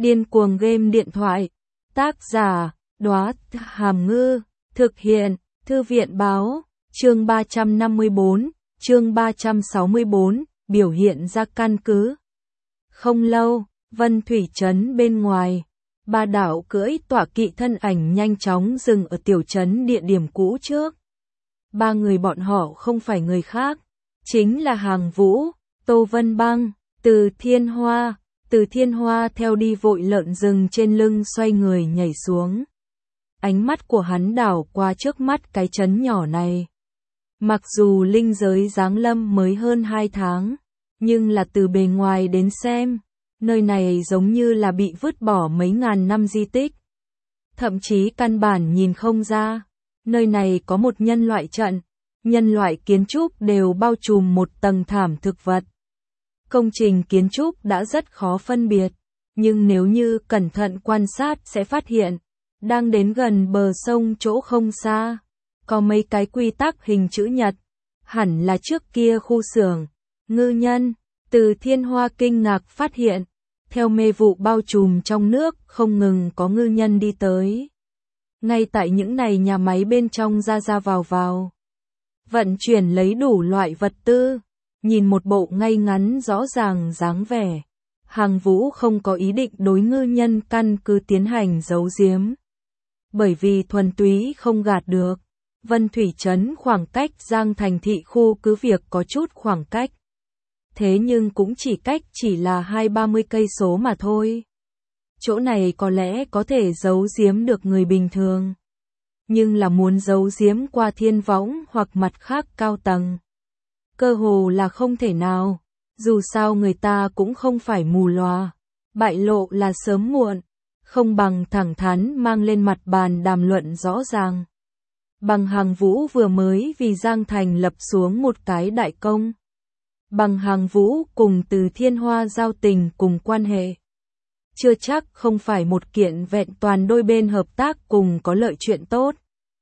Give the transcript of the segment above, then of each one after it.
Điên cuồng game điện thoại. Tác giả, Đóa Hàm Ngư. Thực hiện, Thư viện báo. Chương 354, chương 364, biểu hiện ra căn cứ. Không lâu, Vân Thủy trấn bên ngoài, ba đạo cưỡi tọa kỵ thân ảnh nhanh chóng dừng ở tiểu trấn địa điểm cũ trước. Ba người bọn họ không phải người khác, chính là Hàng Vũ, Tô Vân Băng, Từ Thiên Hoa. Từ Thiên Hoa theo đi vội lợn rừng trên lưng xoay người nhảy xuống. Ánh mắt của hắn đảo qua trước mắt cái trấn nhỏ này. Mặc dù linh giới giáng lâm mới hơn 2 tháng, nhưng là từ bề ngoài đến xem, nơi này giống như là bị vứt bỏ mấy ngàn năm di tích. Thậm chí căn bản nhìn không ra, nơi này có một nhân loại trận, nhân loại kiến trúc đều bao trùm một tầng thảm thực vật. Công trình kiến trúc đã rất khó phân biệt, nhưng nếu như cẩn thận quan sát sẽ phát hiện, đang đến gần bờ sông chỗ không xa, có mấy cái quy tắc hình chữ nhật, hẳn là trước kia khu xưởng, ngư nhân. Từ Thiên Hoa kinh ngạc phát hiện, theo mê vụ bao trùm trong nước không ngừng có ngư nhân đi tới. Ngay tại những này nhà máy bên trong ra vào. Vận chuyển lấy đủ loại vật tư, nhìn một bộ ngay ngắn rõ ràng dáng vẻ. Hàng Vũ không có ý định đối ngư nhân căn cứ tiến hành giấu giếm. Bởi vì thuần túy không gạt được. Vân Thủy trấn khoảng cách Giang Thành thị khu cứ việc có chút khoảng cách. Thế nhưng cũng chỉ là 20-30 cây số mà thôi. Chỗ này có lẽ có thể giấu giếm được người bình thường. Nhưng là muốn giấu giếm qua thiên võng hoặc mặt khác cao tầng. Cơ hồ là không thể nào. Dù sao người ta cũng không phải mù lòa. Bại lộ là sớm muộn. Không bằng thẳng thắn mang lên mặt bàn đàm luận rõ ràng. Bằng Hàng Vũ vừa mới vì Giang Thành lập xuống một cái đại công. Bằng Hàng Vũ cùng Từ Thiên Hoa giao tình cùng quan hệ. Chưa chắc không phải một kiện vẹn toàn đôi bên hợp tác cùng có lợi chuyện tốt.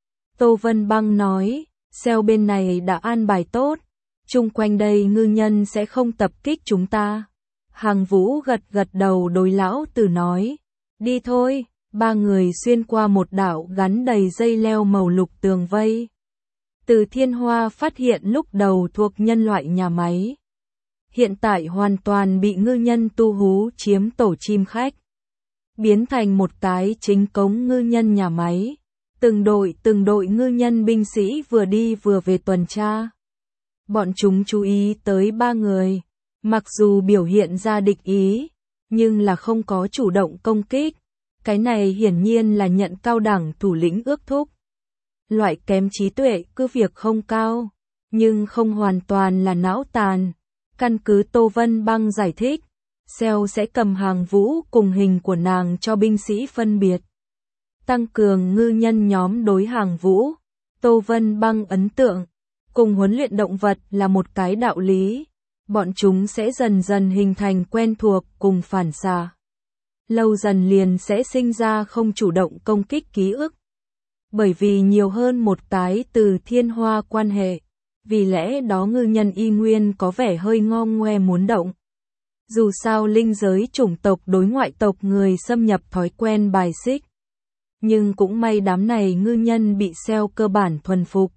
Tô Vân Băng nói, SEO bên này đã an bài tốt, chung quanh đây ngư nhân sẽ không tập kích chúng ta. Hàng Vũ gật đầu đối lão Từ nói, đi thôi. Ba người xuyên qua một đạo gắn đầy dây leo màu lục tường vây. Từ Thiên Hoa phát hiện lúc đầu thuộc nhân loại nhà máy. Hiện tại hoàn toàn bị ngư nhân tu hú chiếm tổ chim khách. Biến thành một cái chính cống ngư nhân nhà máy. Từng đội ngư nhân binh sĩ vừa đi vừa về tuần tra. Bọn chúng chú ý tới ba người. Mặc dù biểu hiện ra địch ý, nhưng là không có chủ động công kích. Cái này hiển nhiên là nhận cao đẳng thủ lĩnh ước thúc. Loại kém trí tuệ cứ việc không cao, nhưng không hoàn toàn là não tàn. Căn cứ Tô Vân Băng giải thích, SEO sẽ cầm Hàng Vũ cùng hình của nàng cho binh sĩ phân biệt. Tăng cường ngư nhân nhóm đối Hàng Vũ. Tô Vân Băng ấn tượng, cùng huấn luyện động vật là một cái đạo lý. Bọn chúng sẽ dần dần hình thành quen thuộc cùng phản xạ. Lâu dần liền sẽ sinh ra không chủ động công kích ký ức. Bởi vì nhiều hơn một cái Từ Thiên Hoa quan hệ, vì lẽ đó ngư nhân y nguyên có vẻ hơi ngo ngoe muốn động. Dù sao linh giới chủng tộc đối ngoại tộc người xâm nhập thói quen bài xích. Nhưng cũng may đám này ngư nhân bị SEO cơ bản thuần phục.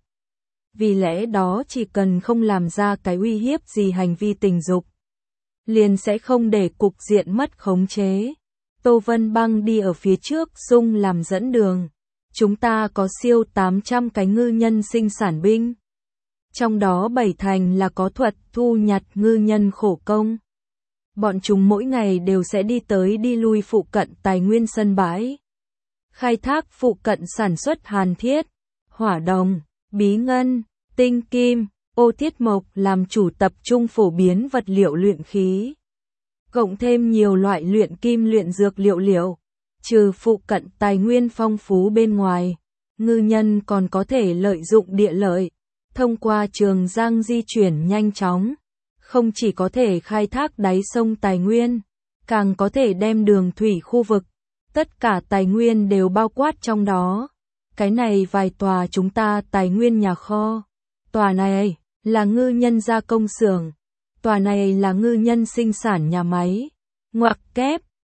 Vì lẽ đó chỉ cần không làm ra cái uy hiếp gì hành vi tình dục, liền sẽ không để cục diện mất khống chế. Tô Vân Băng đi ở phía trước Dung làm dẫn đường. Chúng ta có siêu 800 cái ngư nhân sinh sản binh. Trong đó 7 thành là có thuật thu nhặt ngư nhân khổ công. Bọn chúng mỗi ngày đều sẽ đi tới đi lui phụ cận tài nguyên sân bãi. Khai thác phụ cận sản xuất hàn thiết, hỏa đồng, bí ngân, tinh kim, ô thiết mộc làm chủ tập trung phổ biến vật liệu luyện khí. Cộng thêm nhiều loại luyện kim luyện dược liệu. Trừ phụ cận tài nguyên phong phú bên ngoài, ngư nhân còn có thể lợi dụng địa lợi, thông qua Trường Giang di chuyển nhanh chóng. Không chỉ có thể khai thác đáy sông tài nguyên, càng có thể đem đường thủy khu vực. Tất cả tài nguyên đều bao quát trong đó. Cái này vài tòa chúng ta tài nguyên nhà kho. Tòa này là ngư nhân gia công xưởng. Tòa này là ngư nhân sinh sản nhà máy. Ngoặc kép,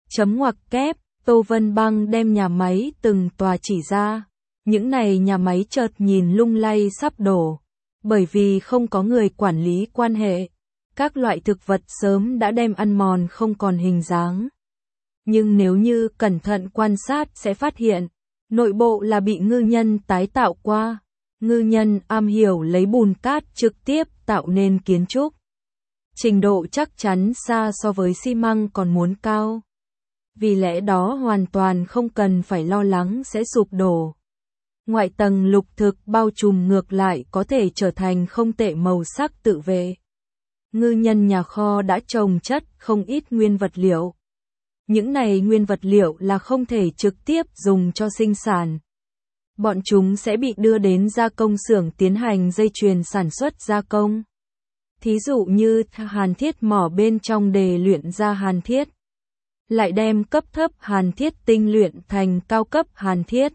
Chấm ngoặc kép, Tô Vân Băng đem nhà máy từng tòa chỉ ra. Những này nhà máy chợt nhìn lung lay sắp đổ. Bởi vì không có người quản lý quan hệ. Các loại thực vật sớm đã đem ăn mòn không còn hình dáng. Nhưng nếu như cẩn thận quan sát sẽ phát hiện, nội bộ là bị ngư nhân tái tạo qua. Ngư nhân am hiểu lấy bùn cát trực tiếp tạo nên kiến trúc. Trình độ chắc chắn xa so với xi măng còn muốn cao. Vì lẽ đó hoàn toàn không cần phải lo lắng sẽ sụp đổ. Ngoại tầng lục thực bao trùm ngược lại có thể trở thành không tệ màu sắc tự vệ. Ngư nhân nhà kho đã trồng chất không ít nguyên vật liệu. Những này nguyên vật liệu là không thể trực tiếp dùng cho sinh sản. Bọn chúng sẽ bị đưa đến gia công xưởng tiến hành dây chuyền sản xuất gia công. Thí dụ như hàn thiết mỏ bên trong để luyện ra hàn thiết. Lại đem cấp thấp hàn thiết tinh luyện thành cao cấp hàn thiết.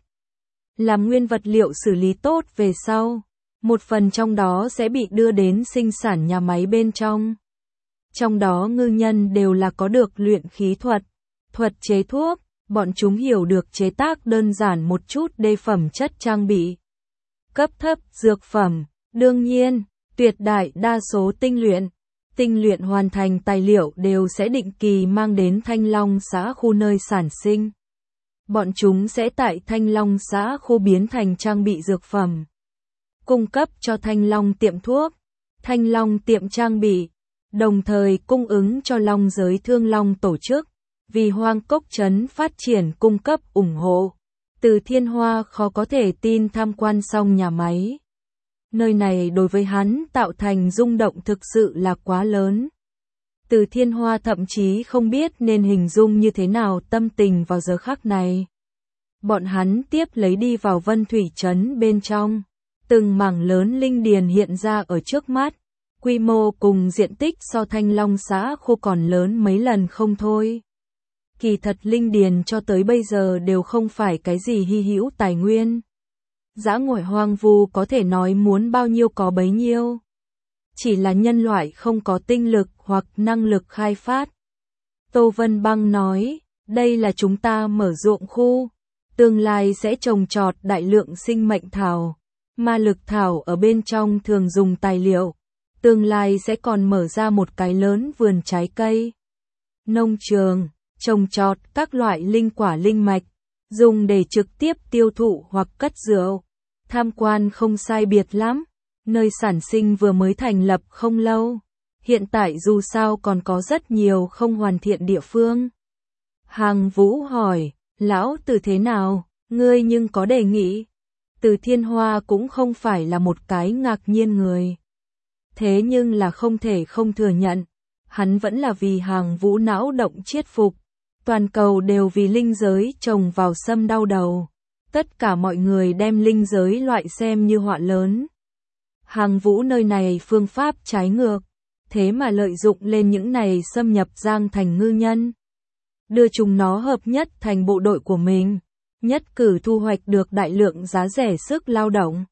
Làm nguyên vật liệu xử lý tốt về sau. Một phần trong đó sẽ bị đưa đến sinh sản nhà máy bên trong. Trong đó ngư nhân đều là có được luyện khí thuật, thuật chế thuốc, bọn chúng hiểu được chế tác đơn giản một chút đề phẩm chất trang bị. Cấp thấp dược phẩm, đương nhiên, tuyệt đại đa số tinh luyện hoàn thành tài liệu đều sẽ định kỳ mang đến Thanh Long xã khu nơi sản sinh. Bọn chúng sẽ tại Thanh Long xã khu biến thành trang bị dược phẩm. Cung cấp cho Thanh Long tiệm thuốc, Thanh Long tiệm trang bị, đồng thời cung ứng cho Long giới thương long tổ chức, vì Hoang Cốc Trấn phát triển cung cấp ủng hộ. Từ Thiên Hoa khó có thể tin tham quan xong nhà máy. Nơi này đối với hắn tạo thành rung động thực sự là quá lớn. Từ Thiên Hoa thậm chí không biết nên hình dung như thế nào tâm tình vào giờ khắc này. Bọn hắn tiếp lấy đi vào Vân Thủy Trấn bên trong. Từng mảng lớn linh điền hiện ra ở trước mắt. Quy mô cùng diện tích so Thanh Long xã khu còn lớn mấy lần không thôi. Kỳ thật linh điền cho tới bây giờ đều không phải cái gì hy hữu tài nguyên. Dã ngoại hoang vu có thể nói muốn bao nhiêu có bấy nhiêu. Chỉ là nhân loại không có tinh lực hoặc năng lực khai phát. Tô Vân Băng nói, đây là chúng ta mở ruộng khu. Tương lai sẽ trồng trọt đại lượng sinh mệnh thảo. Ma lực thảo ở bên trong thường dùng tài liệu. Tương lai sẽ còn mở ra một cái lớn vườn trái cây. Nông trường, trồng trọt các loại linh quả linh mạch, dùng để trực tiếp tiêu thụ hoặc cất rượu. Tham quan không sai biệt lắm, nơi sản sinh vừa mới thành lập không lâu. Hiện tại dù sao còn có rất nhiều không hoàn thiện địa phương. Hàng Vũ hỏi, lão Từ thế nào, ngươi nhưng có đề nghị. Từ Thiên Hoa cũng không phải là một cái ngạc nhiên người. Thế nhưng là không thể không thừa nhận, hắn vẫn là vì Hàng Vũ não động chiết phục. Toàn cầu đều vì linh giới trồng vào sâm đau đầu. Tất cả mọi người đem linh giới loại xem như họa lớn. Hàng Vũ nơi này phương pháp trái ngược, thế mà lợi dụng lên những này xâm nhập Giang thành ngư nhân. Đưa chúng nó hợp nhất thành bộ đội của mình, nhất cử thu hoạch được đại lượng giá rẻ sức lao động.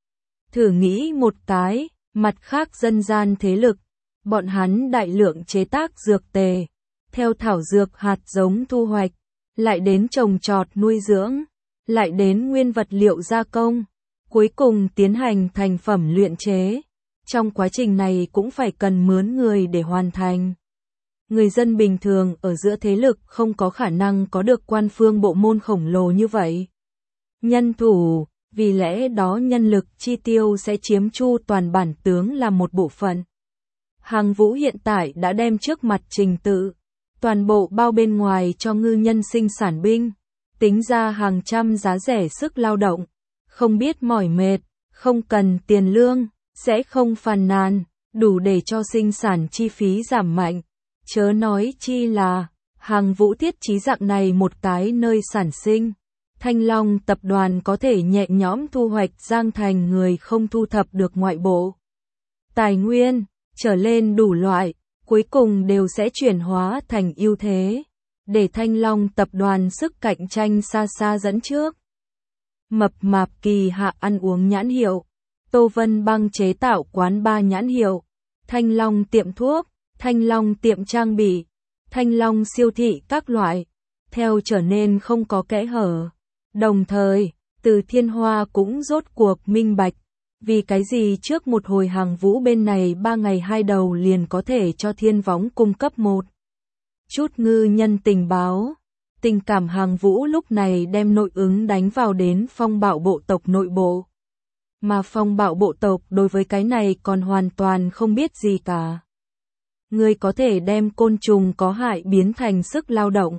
Thử nghĩ một cái, mặt khác dân gian thế lực, bọn hắn đại lượng chế tác dược tề, theo thảo dược hạt giống thu hoạch, lại đến trồng trọt nuôi dưỡng, lại đến nguyên vật liệu gia công, cuối cùng tiến hành thành phẩm luyện chế. Trong quá trình này cũng phải cần mướn người để hoàn thành. Người dân bình thường ở giữa thế lực không có khả năng có được quan phương bộ môn khổng lồ như vậy. Nhân thủ, vì lẽ đó nhân lực chi tiêu sẽ chiếm chu toàn bản tướng là một bộ phận. Hàng Vũ hiện tại đã đem trước mặt trình tự, toàn bộ bao bên ngoài cho ngư nhân sinh sản binh, tính ra hàng trăm giá rẻ sức lao động, không biết mỏi mệt, không cần tiền lương, sẽ không phàn nàn, đủ để cho sinh sản chi phí giảm mạnh. Chớ nói chi là, Hàng Vũ thiết trí dạng này một cái nơi sản sinh. Thanh Long tập đoàn có thể nhẹ nhõm thu hoạch Giang thành người không thu thập được ngoại bộ tài nguyên, trở lên đủ loại, cuối cùng đều sẽ chuyển hóa thành ưu thế, để Thanh Long tập đoàn sức cạnh tranh xa xa dẫn trước. Mập mạp kỳ hạ ăn uống nhãn hiệu, Tô Vân Băng chế tạo quán bar nhãn hiệu, Thanh Long tiệm thuốc, Thanh Long tiệm trang bị, Thanh Long siêu thị các loại, theo trở nên không có kẽ hở. Đồng thời, Từ Thiên Hoa cũng rốt cuộc minh bạch, vì cái gì trước một hồi Hàng Vũ bên này 3 ngày 2 đầu liền có thể cho Thiên Võng cung cấp một chút ngư nhân tình báo. Tình cảm Hàng Vũ lúc này đem nội ứng đánh vào đến Phong Bạo bộ tộc nội bộ. Mà Phong Bạo bộ tộc đối với cái này còn hoàn toàn không biết gì cả. Người có thể đem côn trùng có hại biến thành sức lao động.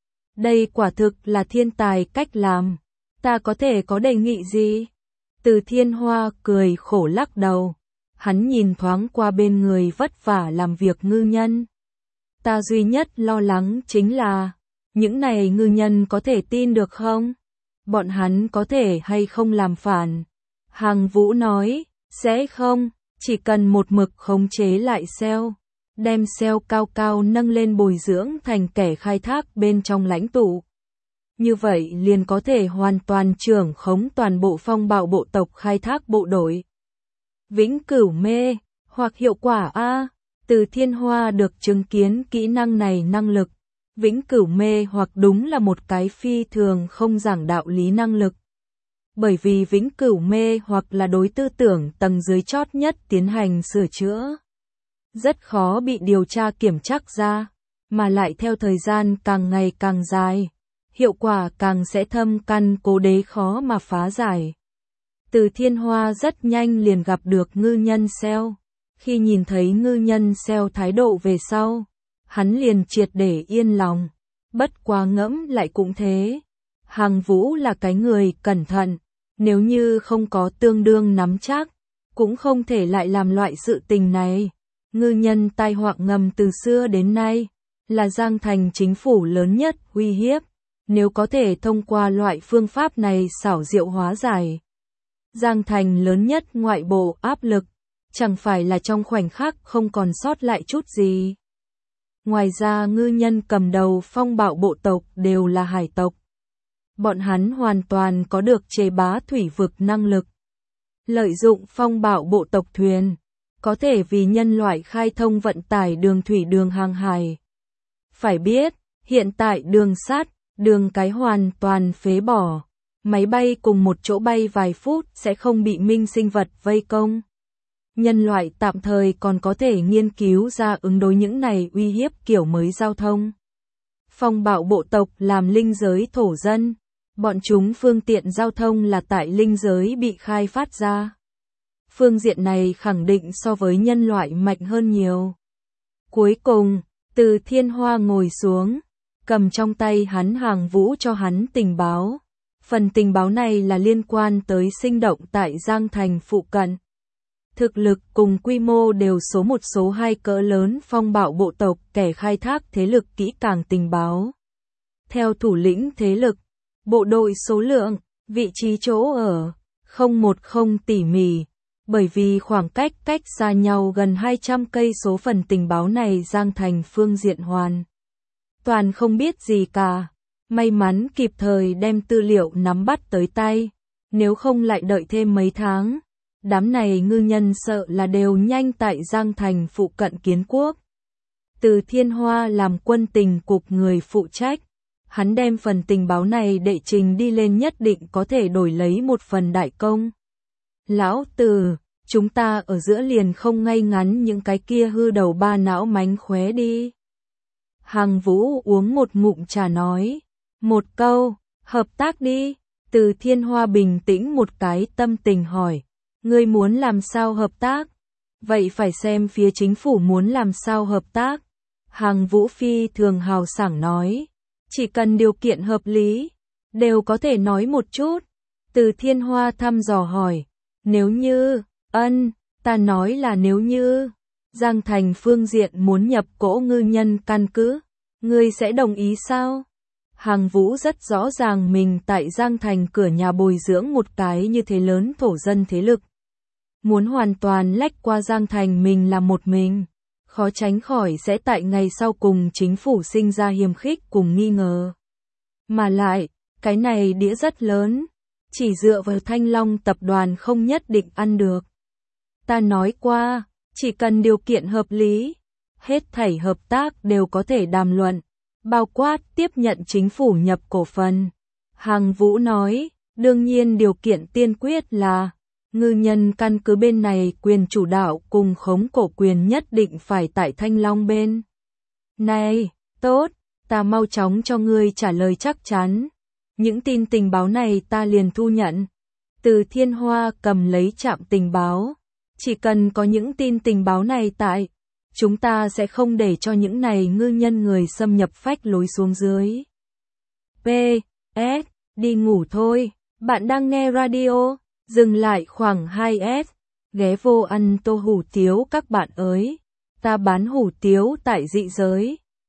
Đây quả thực là thiên tài cách làm. Ta có thể có đề nghị gì? Từ Thiên Hoa cười khổ lắc đầu. Hắn nhìn thoáng qua bên người vất vả làm việc ngư nhân. Ta duy nhất lo lắng chính là, những này ngư nhân có thể tin được không? Bọn hắn có thể hay không làm phản? Hàng Vũ nói, sẽ không, chỉ cần một mực khống chế lại SEO, đem SEO cao cao nâng lên bồi dưỡng thành kẻ khai thác bên trong lãnh tụ. Như vậy liền có thể hoàn toàn trưởng khống toàn bộ Phong Bạo bộ tộc khai thác bộ đội. Vĩnh cửu mê, hoặc hiệu quả A. Từ Thiên Hoa được chứng kiến kỹ năng này năng lực. Vĩnh cửu mê hoặc đúng là một cái phi thường không giảng đạo lý năng lực. Bởi vì vĩnh cửu mê hoặc là đối tư tưởng tầng dưới chót nhất tiến hành sửa chữa. Rất khó bị điều tra kiểm trắc ra, mà lại theo thời gian càng ngày càng dài. Hiệu quả càng sẽ thâm căn cố đế khó mà phá giải. Từ Thiên Hoa rất nhanh liền gặp được ngư nhân SEO. Khi nhìn thấy ngư nhân SEO thái độ về sau, hắn liền triệt để yên lòng. Bất quá ngẫm lại cũng thế. Hàng Vũ là cái người cẩn thận. Nếu như không có tương đương nắm chắc, cũng không thể lại làm loại sự tình này. Ngư nhân tai họa ngầm từ xưa đến nay, là Giang Thành chính phủ lớn nhất uy hiếp. Nếu có thể thông qua loại phương pháp này xảo diệu hóa giải Giang Thành lớn nhất ngoại bộ áp lực, chẳng phải là trong khoảnh khắc không còn sót lại chút gì. Ngoài ra ngư nhân cầm đầu Phong Bạo bộ tộc đều là hải tộc. Bọn hắn hoàn toàn có được chế bá thủy vực năng lực. Lợi dụng Phong Bạo bộ tộc thuyền, có thể vì nhân loại khai thông vận tải đường thủy đường hàng hải. Phải biết, hiện tại đường sắt, đường cái hoàn toàn phế bỏ. Máy bay cùng một chỗ bay vài phút sẽ không bị minh sinh vật vây công. Nhân loại tạm thời còn có thể nghiên cứu ra ứng đối những này uy hiếp kiểu mới giao thông. Phong Bạo bộ tộc làm linh giới thổ dân. Bọn chúng phương tiện giao thông là tại linh giới bị khai phát ra. Phương diện này khẳng định so với nhân loại mạnh hơn nhiều. Cuối cùng, Từ Thiên Hoa ngồi xuống, cầm trong tay hắn Hàng Vũ cho hắn tình báo. Phần tình báo này là liên quan tới sinh động tại Giang Thành phụ cận. Thực lực cùng quy mô đều số 1 số 2 cỡ lớn Phong Bạo bộ tộc kẻ khai thác thế lực kỹ càng tình báo. Theo thủ lĩnh thế lực, bộ đội số lượng, vị trí chỗ ở, 010 tỉ mỉ. Bởi vì khoảng cách xa nhau gần 200 cây số phần tình báo này Giang Thành phương diện hoàn toàn không biết gì cả. May mắn kịp thời đem tư liệu nắm bắt tới tay, nếu không lại đợi thêm mấy tháng. Đám này ngư nhân sợ là đều nhanh tại Giang Thành phụ cận kiến quốc. Từ Thiên Hoa làm quân tình cục người phụ trách. Hắn đem phần tình báo này đệ trình đi lên nhất định có thể đổi lấy một phần đại công. Lão Từ, chúng ta ở giữa liền không ngay ngắn những cái kia hư đầu ba não mánh khóe đi. Hàng Vũ uống một ngụm trà nói. Một câu, hợp tác đi. Từ Thiên Hoa bình tĩnh một cái tâm tình hỏi. Ngươi muốn làm sao hợp tác? Vậy phải xem phía chính phủ muốn làm sao hợp tác. Hàng Vũ phi thường hào sảng nói. Chỉ cần điều kiện hợp lý, đều có thể nói một chút. Từ Thiên Hoa thăm dò hỏi. Nếu như, ta nói là nếu như, Giang Thành phương diện muốn nhập cỗ ngư nhân căn cứ, ngươi sẽ đồng ý sao? Hàng Vũ rất rõ ràng mình tại Giang Thành cửa nhà bồi dưỡng một cái như thế lớn thổ dân thế lực. Muốn hoàn toàn lách qua Giang Thành mình là một mình, khó tránh khỏi sẽ tại ngày sau cùng chính phủ sinh ra hiềm khích cùng nghi ngờ. Mà lại, cái này đĩa rất lớn, chỉ dựa vào Thanh Long tập đoàn không nhất định ăn được. Ta nói qua, chỉ cần điều kiện hợp lý, hết thảy hợp tác đều có thể đàm luận. bao quát tiếp nhận chính phủ nhập cổ phần. Hàng Vũ nói, đương nhiên điều kiện tiên quyết là ngư nhân căn cứ bên này quyền chủ đạo cùng khống cổ quyền nhất định phải tại Thanh Long bên. Này, tốt, ta mau chóng cho ngươi trả lời chắc chắn. Những tin tình báo này ta liền thu nhận. Từ Thiên Hoa cầm lấy trạm tình báo. Chỉ cần có những tin tình báo này tại, chúng ta sẽ không để cho những này ngư nhân người xâm nhập phách lối xuống dưới. P.S. Đi ngủ thôi, bạn đang nghe radio, dừng lại khoảng 2S, ghé vô ăn tô hủ tiếu các bạn ơi, ta bán hủ tiếu tại dị giới.